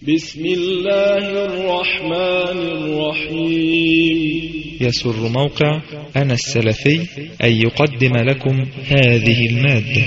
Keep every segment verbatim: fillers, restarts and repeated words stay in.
بسم الله الرحمن الرحيم. يسر موقع أنا السلفي أن يقدم لكم هذه المادة.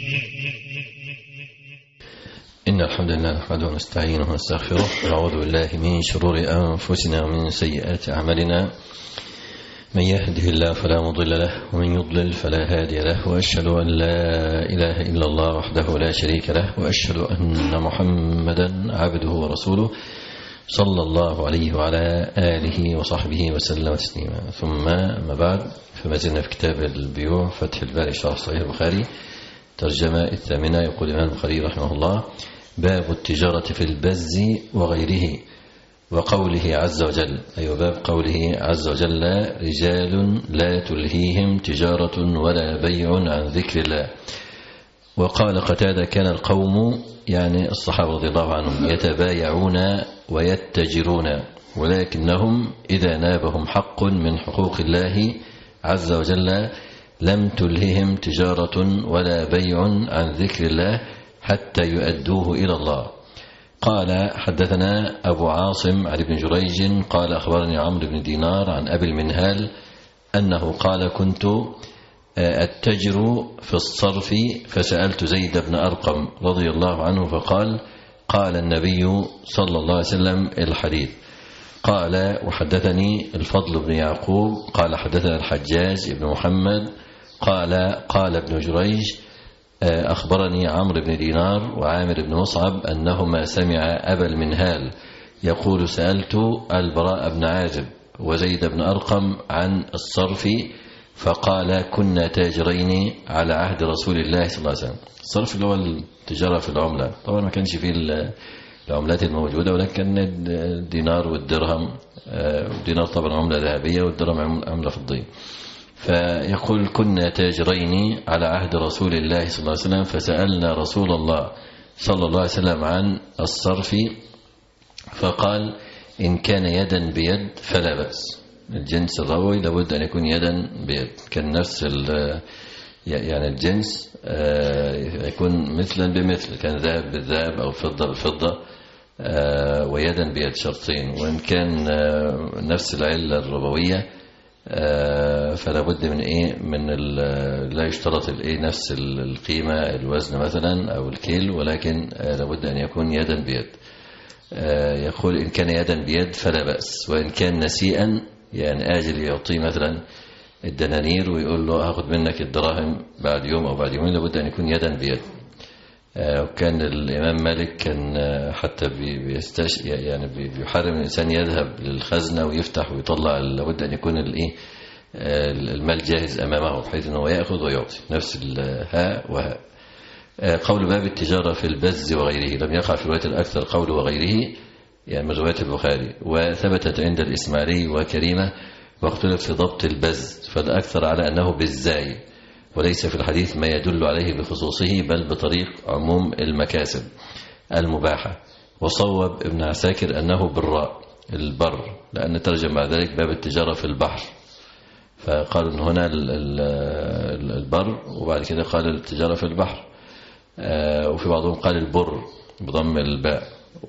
إن الحمد لله نحمده ونستعينه ونستغفره ونعوذ بالله من شرور أنفسنا ومن سيئات أعمالنا. من يهده الله فلا مضل له ومن يضلل فلا هادي له، وأشهد أن لا إله إلا الله وحده لا شريك له، وأشهد أن محمدا عبده ورسوله صلى الله عليه وعلى آله وصحبه وسلم تسليما. ثم ما بعد، فما زلنا في كتاب البيوع فتح الباري شرح صحيح البخاري ترجمة الثامنة. يقول الإمام البخاري رحمه الله: باب التجارة في البز وغيره، وقوله عز وجل، أي باب قوله عز وجل: رجال لا تلهيهم تجارة ولا بيع عن ذكر الله. وقال قتادة: كان القوم، يعني الصحابة رضي الله عنهم، يتبايعون ويتجرون، ولكنهم إذا نابهم حق من حقوق الله عز وجل لم تلههم تجارة ولا بيع عن ذكر الله حتى يؤدوه إلى الله. قال: حدثنا أبو عاصم عن ابن جريج قال: أخبرني عمرو بن دينار عن أبي المنهال أنه قال: كنت أتجر في الصرف فسألت زيد بن أرقم رضي الله عنه فقال: قال النبي صلى الله عليه وسلم الحديث. قال: وحدثني الفضل بن يعقوب قال: حدثنا الحجاج بن محمد قال: قال ابن جريج: أخبرني عمرو بن دينار وعامر بن مصعب أنهما سمع أبا المنهال يقول: سألت البراء بن عازب وزيد بن أرقم عن الصرف فقال: كنا تاجرين على عهد رسول الله صلى الله عليه وسلم. الصرف اللي هو التجارة في العملة، طبعا ما كانش فيه العملات الموجودة، ولكن الدينار والدرهم، الدينار طبعا عملة ذهبية والدرهم عملة فضية. فيقول: كنا تاجرين على عهد رسول الله صلى الله عليه وسلم فسألنا رسول الله صلى الله عليه وسلم عن الصرف فقال: إن كان يدا بيد فلا بأس. الجنس الروي لابد أن يكون يدا بيد، كان نفس يعني الجنس يكون مثلا بمثل، كان ذهب بالذهب أو فضة بالفضة، ويدا بيد شرطين. وإن كان نفس العلة الربوية فلا بد من ايه من لا يشترط الايه نفس القيمه الوزن مثلا او الكيل، ولكن لابد ان يكون يدا بيد. يقول: ان كان يدا بيد فلا باس، وان كان نسيئا يعني اجل يعطيه مثلا الدنانير ويقول له هاخد منك الدراهم بعد يوم او بعد يومين، لابد ان يكون يدا بيد. وكان الامام مالك كان حتى بيستش يعني بيحرم الانسان يذهب للخزنه ويفتح ويطلع، لابد ان يكون الايه المال جاهز امامه بحيث انه ياخذ ويعطي، نفس الهاء وهاء. قول باب التجاره في البز وغيره، لم يقع في روايه الاكثر قول وغيره يعني من روايه البخاري، وثبتت عند الاسماعيلي وكريمه، واختلف في ضبط البز، فالاكثر على انه بالزاي، وليس في الحديث ما يدل عليه بخصوصه، بل بطريق عموم المكاسب المباحة. وصوب ابن عساكر أنه بالراء البر، لأن ترجم بعد ذلك باب التجارة في البحر، فقالوا أن هنا البر، وبعد كده قال التجارة في البحر. وفي بعضهم قال البر بضم الباء.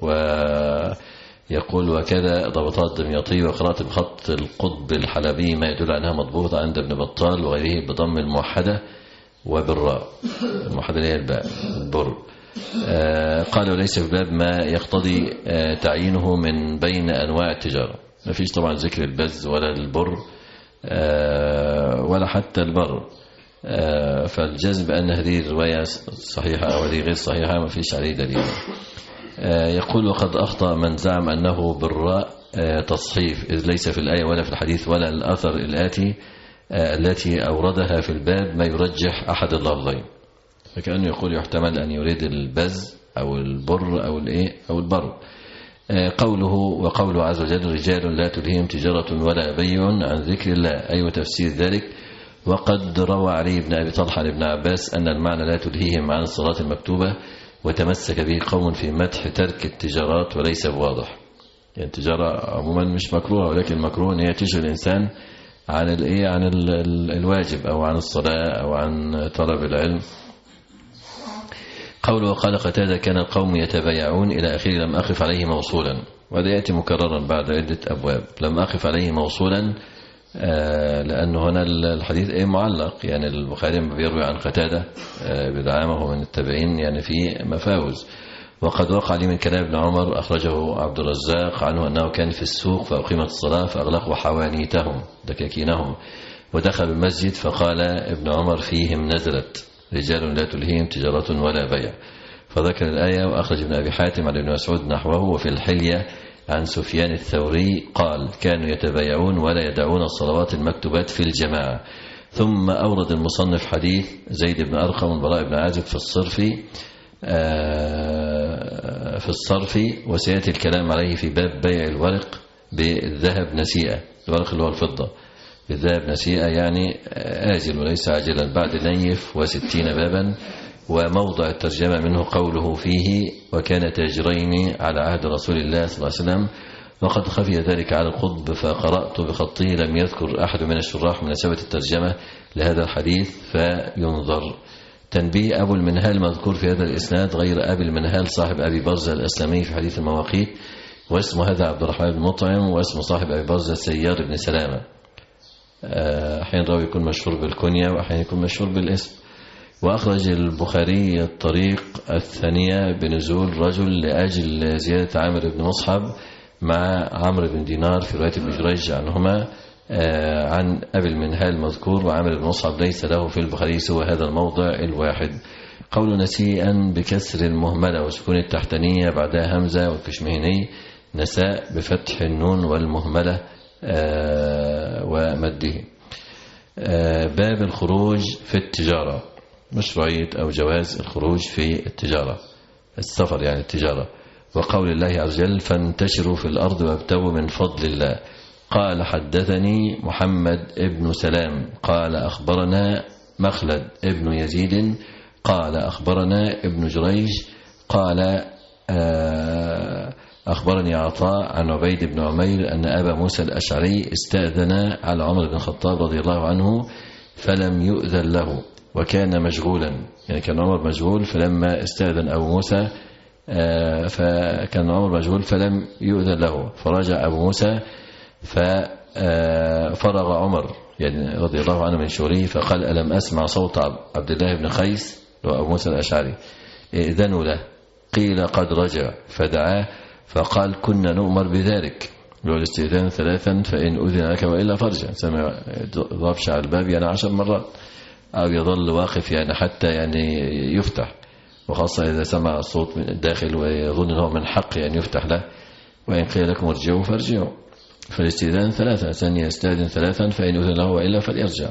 ويقول: وكذا ضبطات دمياطي وقرأت بخط القطب الحلبي ما يدل أنها مضبوطة عند ابن بطال وغيره بضم الموحدة وبالراء، الموحدة هي الباء البر. آه قال: وليس في باب ما يقتضي آه تعيينه من بين أنواع التجارة. ما فيش طبعا ذكر البز ولا البر آه ولا حتى البر. آه فالجزم بأن هذه الرواية صحيحة أو هذه غير صحيحة ما فيش عليه دليل. آه يقول: وقد أخطأ من زعم أنه بالراء آه تصحيف، إذ ليس في الآية ولا في الحديث ولا الأثر الآتي آه التي أوردها في الباب ما يرجح أحد اللفظين، فكأنه يقول يحتمل أن يريد البز أو البر أو الإيه أو البر. آه قوله: وقوله عز وجل: رجال لا تلهيهم تجارة ولا بيع عن ذكر الله، أي أيوة تفسير ذلك. وقد روى علي بن أبي طلحة لابن عباس أن المعنى لا تلهيهم عن الصلاة المكتوبة، وتمسك به قوم في مدح ترك التجارات وليس بواضح. يعني التجارة عموما مش مكروه، ولكن مكروه أن هي تشغل الإنسان عن الإيه عن الواجب أو عن الصلاة أو عن طلب العلم. قوله وقال قتادة كان القوم يتبايعون إلى آخره لم أقف عليه موصولا، وهذا يأتي مكررا بعد عدة أبواب. لم أقف عليه موصولا آه لأنه هنا الحديث إيه معلق، يعني البخاري بيروي عن قتادة آه بدعامه من التابعين يعني في مفاوز. وقد وقع لي من كلام ابن عمر أخرجه عبد الرزاق عنه أنه كان في السوق فأقيمت الصلاة فأغلقوا حوانيتهم دكاكينهم ودخل المسجد فقال ابن عمر فيهم نزلت رجال لا تلهيهم تجارة ولا بيع، فذكر الآية. وأخرج ابن أبي حاتم عن ابن مسعود نحوه. وفي الحلية عن سفيان الثوري قال كانوا يتبايعون ولا يدعون الصلوات المكتوبات في الجماعة. ثم أورد المصنف حديث زيد بن أرقم والبراء بن عازب في الصرف في الصرف وسيأتي الكلام عليه في باب بيع الورق بالذهب نسيئة، الورق اللي هو الفضة بالذهب نسيئة يعني آجل وليس عاجلا بعد نيف وستين بابا. وموضع الترجمة منه قوله فيه وكان تاجرين على عهد رسول الله صلى الله عليه وسلم، وقد خفي ذلك على القطب فقرأت بخطه لم يذكر أحد من الشراح مناسبة الترجمة لهذا الحديث فينظر. تنبيه أبو المنهال مذكور في هذا الإسناد غير أبي المنهال صاحب أبي برزة الأسلمي في حديث المواقيت، واسمه هذا عبد الرحمن بن مطعم، واسم صاحب أبي برزة سيار بن سلامة. أحيانا راوي يكون مشهور بالكنية وأحيانا يكون مشهور بالاسم. وأخرج البخاري الطريق الثانية بنزول رجل لأجل زيادة عامر بن مصحب مع عمرو بن دينار في رواية ابن جريج عنهما عن أبي المنهال مذكور، وعامر بن مصحب ليس له في البخاري سوى هذا الموضع الواحد. قول نسيئا بكسر المهملة وسكون التحتانية بعدها همزة والكشمهني نساء بفتح النون والمهملة ومده. باب الخروج في التجارة، مشروعية أو جواز الخروج في التجارة، السفر يعني التجارة. وقول الله عز وجل فانتشروا في الأرض وابتغوا من فضل الله. قال حدثني محمد ابن سلام قال أخبرنا مخلد ابن يزيد قال أخبرنا ابن جريج قال أخبرني عطاء عن عبيد بن عمير أن أبا موسى الأشعري استأذن على عمر بن الخطاب رضي الله عنه فلم يؤذن له وكان مشغولا، يعني كان عمر مشغول فلما استأذن أبو موسى فكان عمر مشغول فلم يؤذن له، فرجع أبو موسى ففرغ عمر يعني رضي الله عنه من شغله فقال ألم أسمع صوت عبد الله بن قيس وأبو موسى الأشعري إذنوا له، قيل قد رجع فدعاه فقال كنا نؤمر بذلك والاستئذان ثلاثا فإن أذن لك وإلا فرجع، سمع ضربش على الباب يعني عشر مرات أو يظل واقف يعني حتى يعني يفتح، وخاصة إذا سمع الصوت من الداخل ويظن أنه من حق يعني يفتح له، وإن قيل لكم ارجعوا فارجعوا. فالاستئذان ثلاثة، ثانية يستأذن ثلاثا فإن أذن له وإلا فليرجع.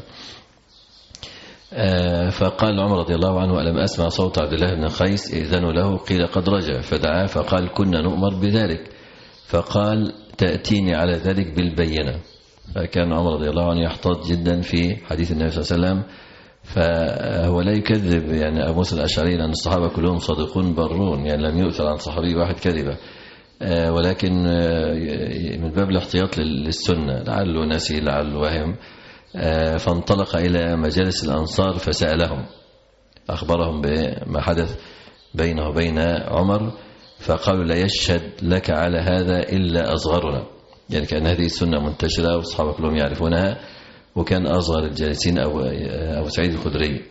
آه فقال عمر رضي الله عنه ألم أسمع صوت عبد الله بن قيس إذن له، قيل قد رجع فدعاه فقال كنا نؤمر بذلك، فقال تأتيني على ذلك بالبينة. فكان عمر رضي الله عنه يحتاط جدا في حديث النبي صلى الله عليه وسلم، فهو لا يكذب يعني أبو موسى الأشعري لأن الصحابة كلهم صادقون برون، يعني لم يؤثر عن صحابي واحد كذبة، ولكن من باب الاحتياط للسنة لعله نسي لعله وهم، فانطلق إلى مجالس الأنصار فسألهم أخبرهم بما حدث بينه وبين عمر، فقالوا لا يشهد لك على هذا إلا أصغرنا، يعني كأن هذه السنة منتشرة والصحابة كلهم يعرفونها، وكان أصغر الجالسين أبو, أبو سعيد الخدري،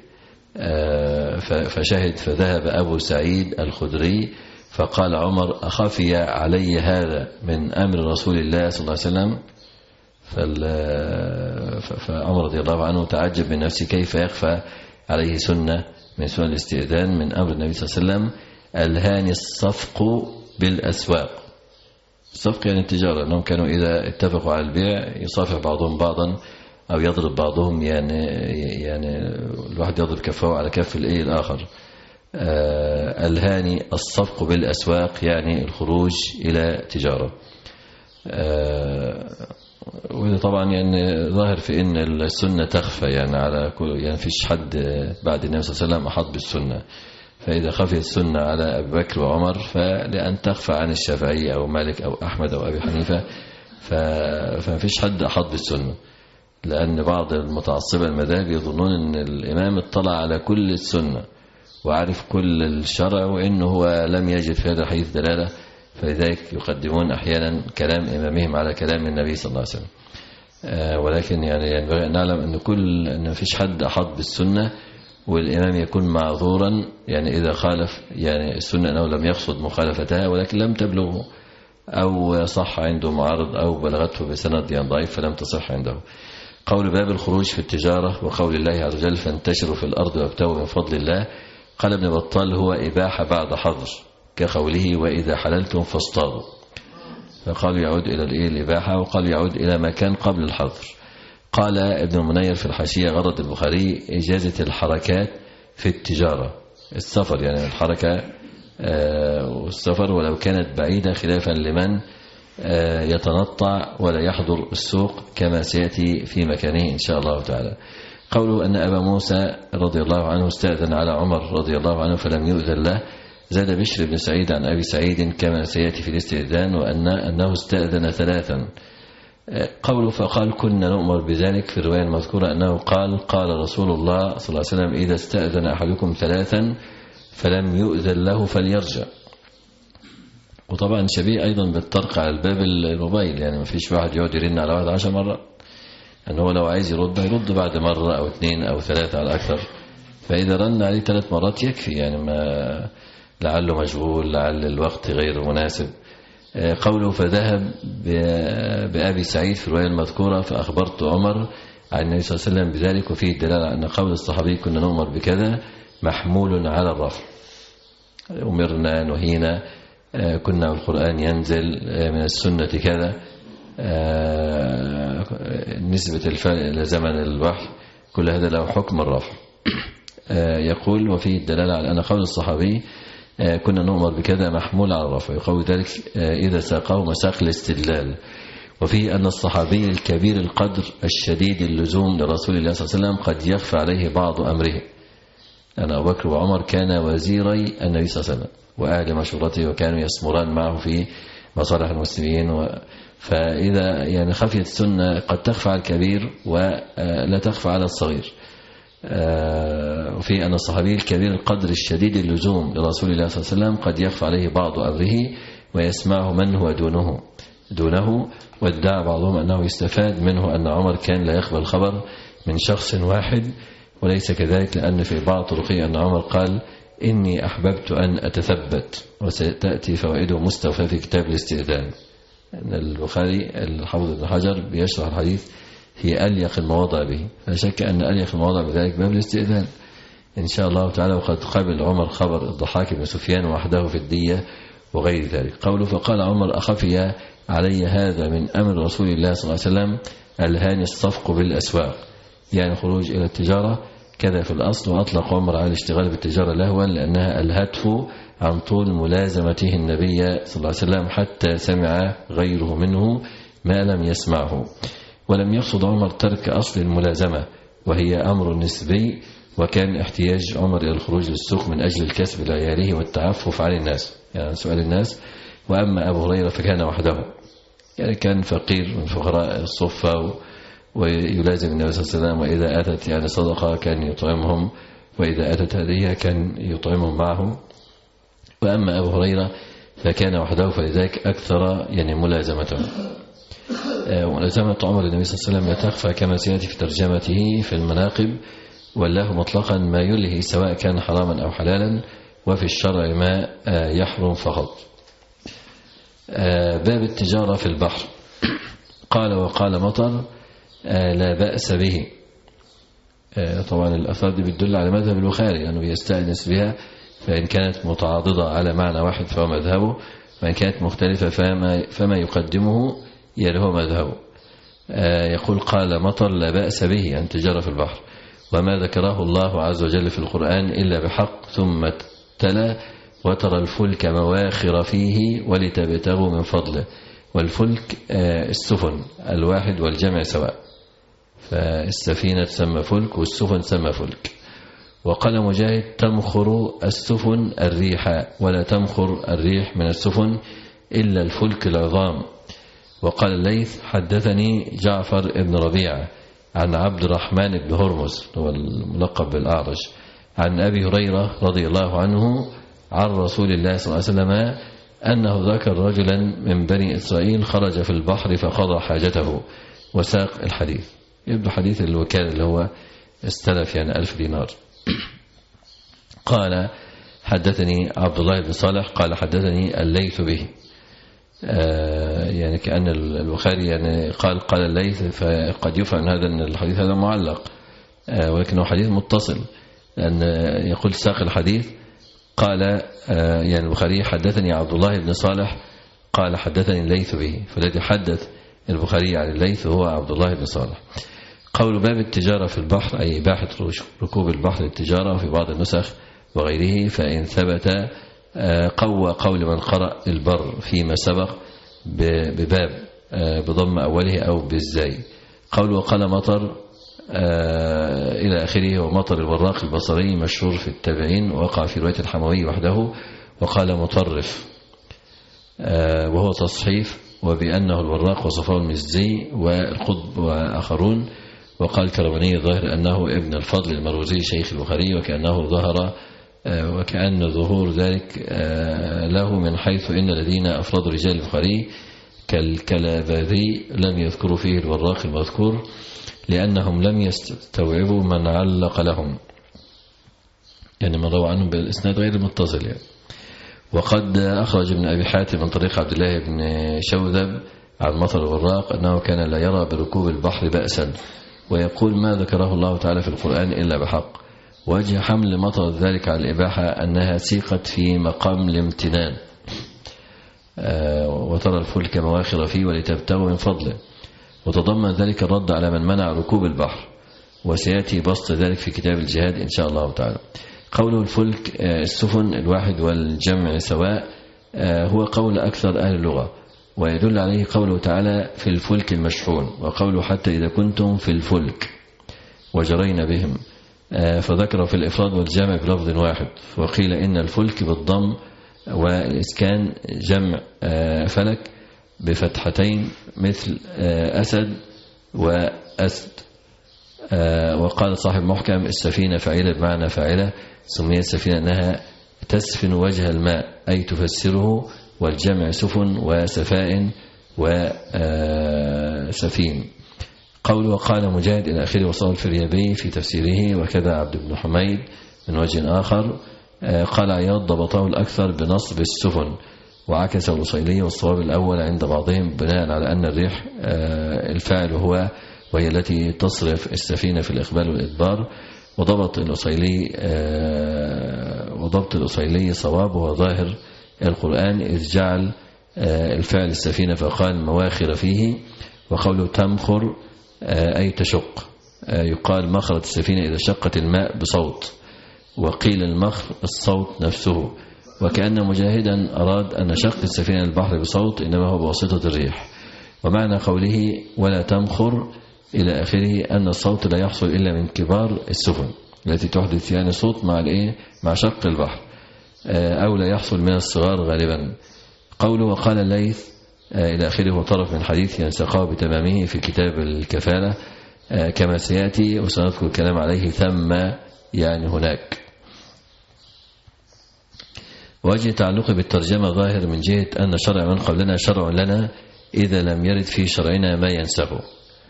فشهد فذهب أبو سعيد الخدري فقال عمر أخفي علي هذا من أمر رسول الله صلى الله عليه وسلم، فعمر رضي الله عنه تعجب من نفسه كيف يخفى عليه سنة من سنة الاستئذان من أمر النبي صلى الله عليه وسلم. الهاني الصفق بالأسواق، الصفق يعني التجارة، أنهم كانوا إذا اتفقوا على البيع يصافح بعضهم بعضا أو يضرب بعضهم، يعني يعني الواحد يضرب كفه على كف الإيه الآخر. آه الهاني الصفق بالأسواق يعني الخروج إلى تجارة. آه وإذا طبعا يعني ظاهر في إن السنة تخفى يعني على كل، يعني فيش حد بعد النبي صلى الله عليه وسلم أحط بالسنة، فإذا خفيت السنة على أبي بكر وعمر فلأن تخفى عن الشافعي أو مالك أو أحمد أو أبي حنيفة فمفيش حد أحط بالسنة، لأن بعض المتعصبة المذاهب يظنون أن الإمام اطلع على كل السنة وعارف كل الشرع، وإنه هو لم يجد في هذا الحديث دلالة، فلذلك يقدمون أحيانا كلام إمامهم على كلام النبي صلى الله عليه وسلم. ولكن يعني ينبغي أن نعلم أن كل أن مفيش حد أحط بالسنة والإمام يكون معذورا، يعني إذا خالف يعني السنة أنه لم يقصد مخالفتها ولكن لم تبلغه، أو صح عنده معارض، أو بلغته بسند يعني ضعيف فلم تصح عنده. قول باب الخروج في التجارة وقول الله عز وجل فانتشروا في الأرض وابتغوا من فضل الله. قال ابن بطال هو إباحة بعد حظر، كقوله وإذا حللتم فاصطادوا، فقالوا يعود إلى الإباحة، وقالوا يعود إلى ما كان قبل الحظر. قال ابن المنير في الحاشية غرض البخاري إجازة الحركات في التجارة، السفر يعني الحركة والسفر ولو كانت بعيدة، خلافا لمن يتنطع ولا يحضر السوق كما سيأتي في مكانه إن شاء الله تعالى. قوله أن أبا موسى رضي الله عنه استأذن على عمر رضي الله عنه فلم يؤذن له. زاد بشر بن سعيد عن أبي سعيد كما سيأتي في الاستئذان، وأن أنه استأذن ثلاثا. قوله فقال كنا نؤمر بذلك، في الرواية المذكورة أنه قال قال رسول الله صلى الله عليه وسلم إذا استأذن أحدكم ثلاثا فلم يؤذن له فليرجع. وطبعا شبيه أيضا بالطرق على الباب الموبايل، يعني ما فيش واحد يقعد يرن على واحد عشر مرات، أنه لو عايز يرد يرد بعد مرة أو اثنين أو ثلاثة على أكثر، فإذا رن عليه ثلاث مرات يكفي، يعني ما لعله مشغول، لعل الوقت غير مناسب. قوله فذهب بأبي سعيد في الرواية المذكورة فأخبرت عمر عن النبي صلى الله عليه وسلم بذلك، وفيه الدلالة أن قول الصحابي كنا نؤمر بكذا محمول على الرفع، أمرنا نهينا كنا والقرآن ينزل من السنة كذا، نسبة الفعل إلى زمن الوحي، كل هذا له حكم الرفع. يقول وفيه الدلالة على أن قول الصحابي كنا نؤمر بكذا محمول على الرفع، يقول ذلك إذا ساقه مساق الاستدلال. وفيه أن الصحابي الكبير القدر الشديد اللزوم لرسول الله صلى الله عليه وسلم قد يخفى عليه بعض أمره. أن أبو بكر وعمر كان وزيري النبي صلى الله عليه وسلم وأهل مشورته، وكانوا يسمران معه في مصالح المسلمين، و فإذا يعني خفيت السنة قد تخفى على الكبير ولا تخفى على الصغير. وفي أن الصحابي الكبير القدر الشديد اللزوم لرسول الله صلى الله عليه وسلم قد يخفى عليه بعض أمره ويسمعه من هو دونه دونه وادعى بعضهم أنه يستفاد منه أن عمر كان لا يقبل خبر من شخص واحد، وليس كذلك، لأن في بعض طرقه أن عمر قال إني أحببت أن أتثبت، وستأتي فوائده مستوفى في كتاب الاستئذان. أن البخاري الحافظ ابن حجر بيشرح الحديث هي أليق المواضع به، فلا شك أن أليق المواضع بذلك باب الاستئذان إن شاء الله تعالى. وقد قبل عمر خبر الضحاك بن سفيان وحده في الدية وغير ذلك. قوله فقال عمر أخفي علي هذا من أمر رسول الله صلى الله عليه وسلم الهاني الصفق بالأسواق، يعني خروج إلى التجارة كذا في الأصل. وأطلق عمر على الاشتغال بالتجارة لهوا لأنها الهتف عن طول ملازمته النبي صلى الله عليه وسلم حتى سمع غيره منه ما لم يسمعه. ولم يقصد عمر ترك أصل الملازمة، وهي أمر نسبي، وكان احتياج عمر إلى الخروج للسوق من أجل الكسب لعياله والتعفف عن الناس، يعني سؤال الناس. وأما أبو هريرة فكان وحده، يعني كان فقير من فقراء الصفة ويلازم النبي صلى الله عليه وسلم، وإذا أتت يعني صدقة كان يطعمهم، وإذا أتت هدية كان يطعمهم معه. وأما أبو هريرة فكان وحده، فلذلك أكثر يعني ملازمته. ملازمة عمر النبي صلى الله عليه وسلم لا تخفى كما سيأتي في ترجمته في المناقب، والله مطلقا ما يلهي سواء كان حراما أو حلالا، وفي الشرع ما يحرم فقط. باب التجارة في البحر. قال وقال مطر لا بأس به. طبعا الأثار دي بتدل على مذهب البخاري أنه يستأنس بها، فإن كانت متعاضدة على معنى واحد فهو مذهبه، وإن كانت مختلفة فما, فما يقدمه يله مذهبه. يقول قال مطر لا بأس به أن تجارة في البحر، وما ذكره الله عز وجل في القرآن إلا بحق، ثم تلا وترى الفلك مواخر فيه ولتبتغوا من فضله. والفلك السفن الواحد والجمع سواء، فالسفينة تسمى فلك والسفن تسمى فلك. وقال مجاهد تمخر السفن الريح، ولا تمخر الريح من السفن إلا الفلك العظام. وقال الليث حدثني جعفر بن ربيعة عن عبد الرحمن بن هرمز هو الملقب بالأعرج عن أبي هريرة رضي الله عنه عن رسول الله صلى الله عليه وسلم أنه ذكر رجلا من بني إسرائيل خرج في البحر فقضى حاجته وساق الحديث. يبدو حديث الوكالة اللي هو استلف يعني ألف دينار. قال حدثني عبد الله بن صالح قال حدثني الليث به. آه يعني كأن البخاري يعني قال قال الليث، فقد يفهم هذا أن الحديث هذا معلق، آه ولكنه حديث متصل، لأن يقول ساق الحديث قال آه يعني البخاري حدثني عبد الله بن صالح قال حدثني الليث به، فالذي حدث البخاري عن الليث هو عبد الله بن صالح. قول باب التجارة في البحر أي إباحة ركوب البحر للتجارة في بعض النسخ وغيره، فإن ثبت قوى قول من قرأ البر فيما سبق بباب بضم أوله أو بالزاي. قول وقال مطر إلى آخره، ومطر الوراق البصري مشهور في التابعين، وقع في رواية الحموي وحده. وقال مطرف وهو تصحيف، وبأنه الوراق وصفه المزي والقطب وآخرون. وقال الكرماني الظاهر أنه ابن الفضل المروزي شيخ البخاري، وكأنه ظهر وكأن ظهور ذلك له من حيث إن الذين أفردوا رجال البخاري كالكلاباذي لم يذكروا فيه الوراق المذكور، لأنهم لم يستوعبوا من علق لهم، يعني من روى عنهم بالإسناد غير المتصل يعني. وقد أخرج ابن أبي حاتم من طريق عبد الله بن شوذب عن مطر الوراق أنه كان لا يرى بركوب البحر بأسا، ويقول ما ذكره الله تعالى في القرآن إلا بحق. وجه حمل مطر ذلك على الإباحة أنها سيقت في مقام الامتنان، وترى الفلك مواخر فيه ولتبتغوا من فضله، وتضمن ذلك الرد على من منع ركوب البحر، وسيأتي بسط ذلك في كتاب الجهاد إن شاء الله تعالى. قوله الفلك السفن الواحد والجمع سواء هو قول أكثر أهل اللغة، ويدل عليه قوله تعالى في الفلك المشحون، وقوله حتى إذا كنتم في الفلك وجرينا بهم، فذكر في الإفراد والجمع بلفظ واحد. وقيل إن الفلك بالضم والإسكان جمع فلك بفتحتين مثل أسد وأسد. وقال صاحب محكم السفينة فاعلة بمعنى فاعلة، سميت سفينة أنها تسفن وجه الماء أي تفسره، والجمع سفن وسفائن وسفين. قول وقال مجاهد إلى آخره وصال الفريابي في تفسيره، وكذا عبد بن حميد من وجه آخر. قال عياض ضبطه الأكثر بنصب السفن، وعكس الوصيلي، والصواب الأول عند بعضهم بناء على أن الريح الفاعل هو وهي التي تصرف السفينة في الإقبال والإدبار. وضبط الوصيلي وضبط الوصيلي صواب، وهو ظاهر القرآن إذ جعل الفعل السفينة فقال مواخر فيه. وقوله تمخر أي تشق، يقال مخرت السفينة إذا شقت الماء بصوت، وقيل المخر الصوت نفسه. وكأن مجاهدا أراد أن شق السفينة البحر بصوت إنما هو بواسطة الريح. ومعنى قوله ولا تمخر إلى آخره أن الصوت لا يحصل إلا من كبار السفن التي تحدث يعني صوت مع الإيه مع شق البحر، أو لا يحصل من الصغار غالبا. قوله وقال الليث إلى آخره هو طرف من حديث ينسقه بتمامه في كتاب الكفالة كما سيأتي، وسنذكر الكلام عليه ثم يعني هناك. وجه تعلق بالترجمة ظاهر من جهة أن شرع من قبلنا شرع لنا إذا لم يرد في شرعنا ما ينسخه،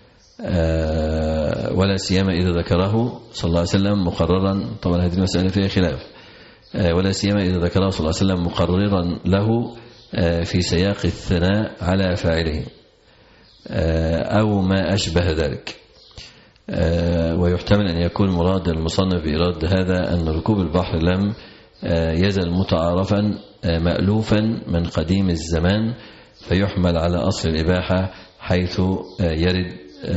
ولا سيما إذا ذكره صلى الله عليه وسلم مقررا. طبعا هذه المسألة فيها خلاف. ولا سيما إذا ذكره صلى الله عليه وسلم مقررا له في سياق الثناء على فاعله أو ما أشبه ذلك. ويحتمل أن يكون مراد المصنف بإرادة هذا أن ركوب البحر لم يزل متعارفا مألوفا من قديم الزمان، فيحمل على أصل الإباحة حيث يرد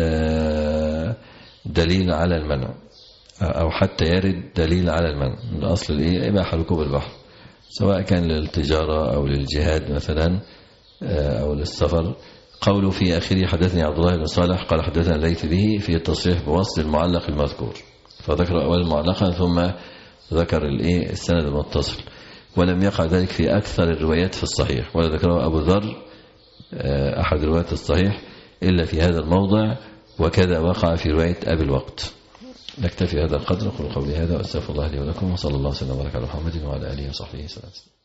دليل على المنع، أو حتى يرد دليل على المنع. من أصل الإباحة ركوب البحر سواء كان للتجارة أو للجهاد مثلا أو للسفر. قوله في آخره حدثني عبد الله بن صالح قال حدثنا الليث به في التصريح بوصل المعلق المذكور، فذكر أول معلقا ثم ذكر السند المتصل، ولم يقع ذلك في أكثر الروايات في الصحيح، ولا ذكره أبو ذر أحد روايات الصحيح إلا في هذا الموضع، وكذا وقع في رواية أبي الوقت. نكتفي هذا القدر. أقول قولي هذا وأستغفر الله لي ولكم، وصلى الله وسلم وبارك على محمد وعلى آله وصحبه وسلم.